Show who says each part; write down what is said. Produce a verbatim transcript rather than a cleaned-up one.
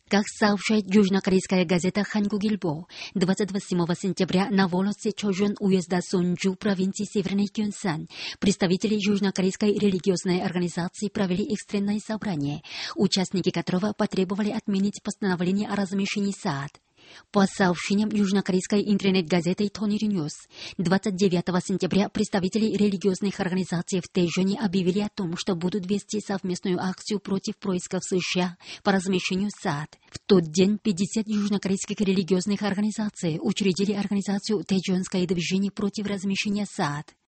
Speaker 1: Как сообщает южнокорейская газета «Хангугильбо», двадцать восьмого сентября на волости Чожон уезда Сонджу провинции Северный Кёнсан представители южнокорейской религиозной организации провели экстренное собрание, участники которого потребовали отменить постановление о размещении СААД. По сообщениям южнокорейской интернет-газеты Тонир Ньюс, двадцать девятого сентября представители религиозных организаций в Тэджоне объявили о том, что будут вести совместную акцию против происков США по размещению СААД. В тот день пятьдесят южнокорейских религиозных организаций учредили организацию «Тэджонское движение против размещения СААД».